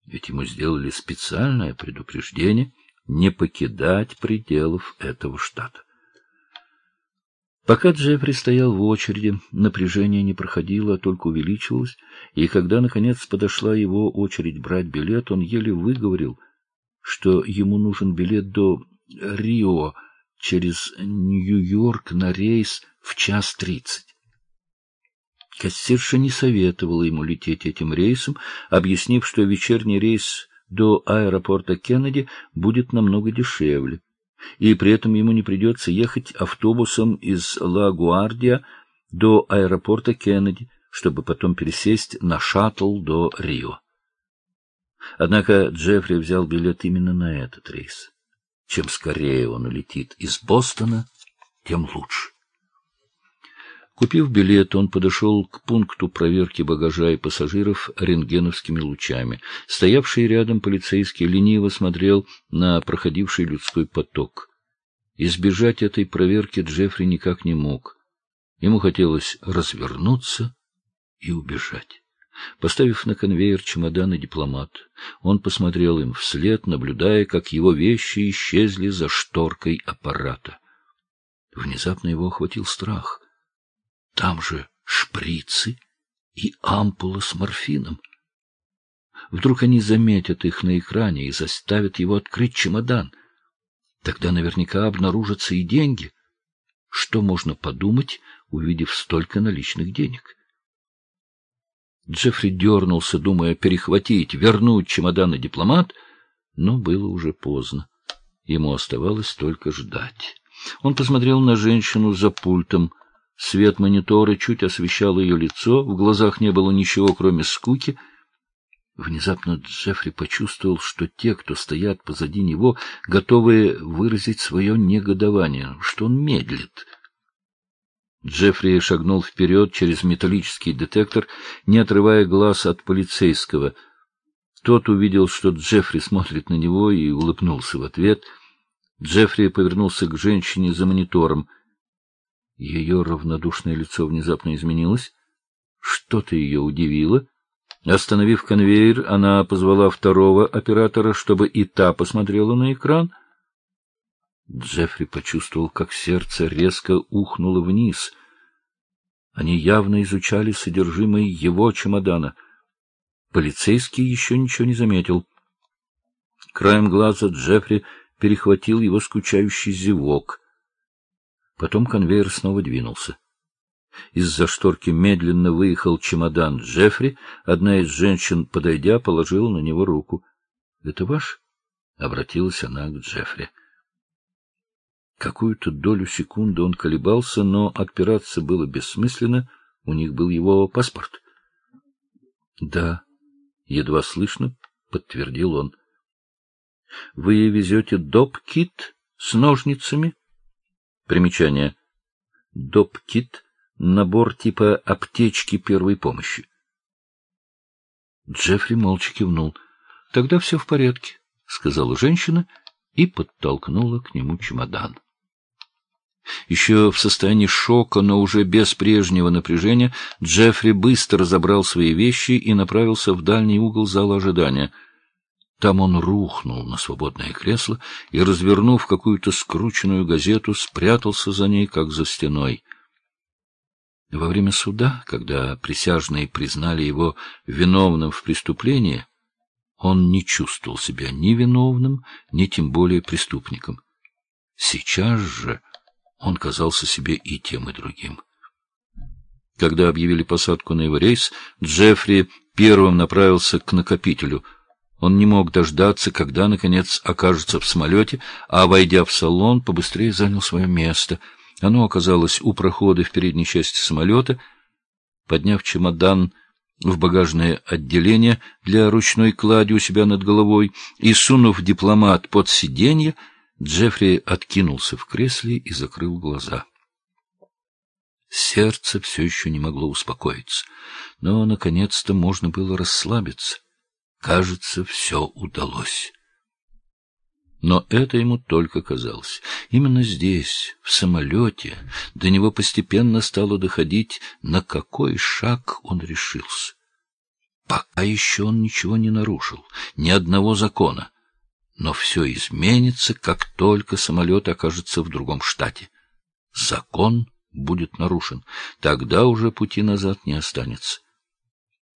Ведь ему сделали специальное предупреждение не покидать пределов этого штата. Пока Джеффри стоял в очереди, напряжение не проходило, а только увеличивалось, и когда, наконец, подошла его очередь брать билет, он еле выговорил, что ему нужен билет до Рио через Нью-Йорк на рейс в 1:30. Кассирша не советовала ему лететь этим рейсом, объяснив, что вечерний рейс до аэропорта Кеннеди будет намного дешевле, и при этом ему не придется ехать автобусом из Ла-Гуардия до аэропорта Кеннеди, чтобы потом пересесть на шаттл до Рио. Однако Джеффри взял билет именно на этот рейс. Чем скорее он улетит из Бостона, тем лучше. Купив билет, он подошел к пункту проверки багажа и пассажиров рентгеновскими лучами. Стоявший рядом полицейский лениво смотрел на проходивший людской поток. Избежать этой проверки Джеффри никак не мог. Ему хотелось развернуться и убежать. Поставив на конвейер чемодан и дипломат, он посмотрел им вслед, наблюдая, как его вещи исчезли за шторкой аппарата. Внезапно его охватил страх. Там же шприцы и ампула с морфином. Вдруг они заметят их на экране и заставят его открыть чемодан. Тогда наверняка обнаружатся и деньги. Что можно подумать, увидев столько наличных денег? Джеффри дернулся, думая перехватить, вернуть чемодан и дипломат, но было уже поздно. Ему оставалось только ждать. Он посмотрел на женщину за пультом. Свет монитора чуть освещал ее лицо, в глазах не было ничего, кроме скуки. Внезапно Джеффри почувствовал, что те, кто стоят позади него, готовы выразить свое негодование, что он медлит. Джеффри шагнул вперед через металлический детектор, не отрывая глаз от полицейского. Тот увидел, что Джеффри смотрит на него, и улыбнулся в ответ. Джеффри повернулся к женщине за монитором. Ее равнодушное лицо внезапно изменилось. Что-то ее удивило. Остановив конвейер, она позвала второго оператора, чтобы и та посмотрела на экран. Джеффри почувствовал, как сердце резко ухнуло вниз. Они явно изучали содержимое его чемодана. Полицейский еще ничего не заметил. Краем глаза Джеффри перехватил его скучающий зевок. Потом конвейер снова двинулся. Из-за шторки медленно выехал чемодан Джеффри. Одна из женщин, подойдя, положила на него руку. — Это ваш? — обратилась она к Джеффри. Какую-то долю секунды он колебался, но отпираться было бессмысленно. У них был его паспорт. — Да, — едва слышно подтвердил он. — Вы везете доп-кит с ножницами? Примечание. Доп-кит — набор типа аптечки первой помощи. Джеффри молча кивнул. — Тогда все в порядке, — сказала женщина и подтолкнула к нему чемодан. Еще в состоянии шока, но уже без прежнего напряжения, Джеффри быстро забрал свои вещи и направился в дальний угол зала ожидания. Там он рухнул на свободное кресло и, развернув какую-то скрученную газету, спрятался за ней, как за стеной. Во время суда, когда присяжные признали его виновным в преступлении, он не чувствовал себя ни виновным, ни тем более преступником. Сейчас же он казался себе и тем, и другим. Когда объявили посадку на его рейс, Джеффри первым направился к накопителю. Он не мог дождаться, когда, наконец, окажется в самолете, а, войдя в салон, побыстрее занял свое место. Оно оказалось у прохода в передней части самолета. Подняв чемодан в багажное отделение для ручной клади у себя над головой и сунув дипломат под сиденье, Джеффри откинулся в кресле и закрыл глаза. Сердце все еще не могло успокоиться, но, наконец-то, можно было расслабиться. Кажется, все удалось. Но это ему только казалось. Именно здесь, в самолете, до него постепенно стало доходить, на какой шаг он решился. Пока еще он ничего не нарушил, ни одного закона. Но все изменится, как только самолет окажется в другом штате. Закон будет нарушен. Тогда уже пути назад не останется.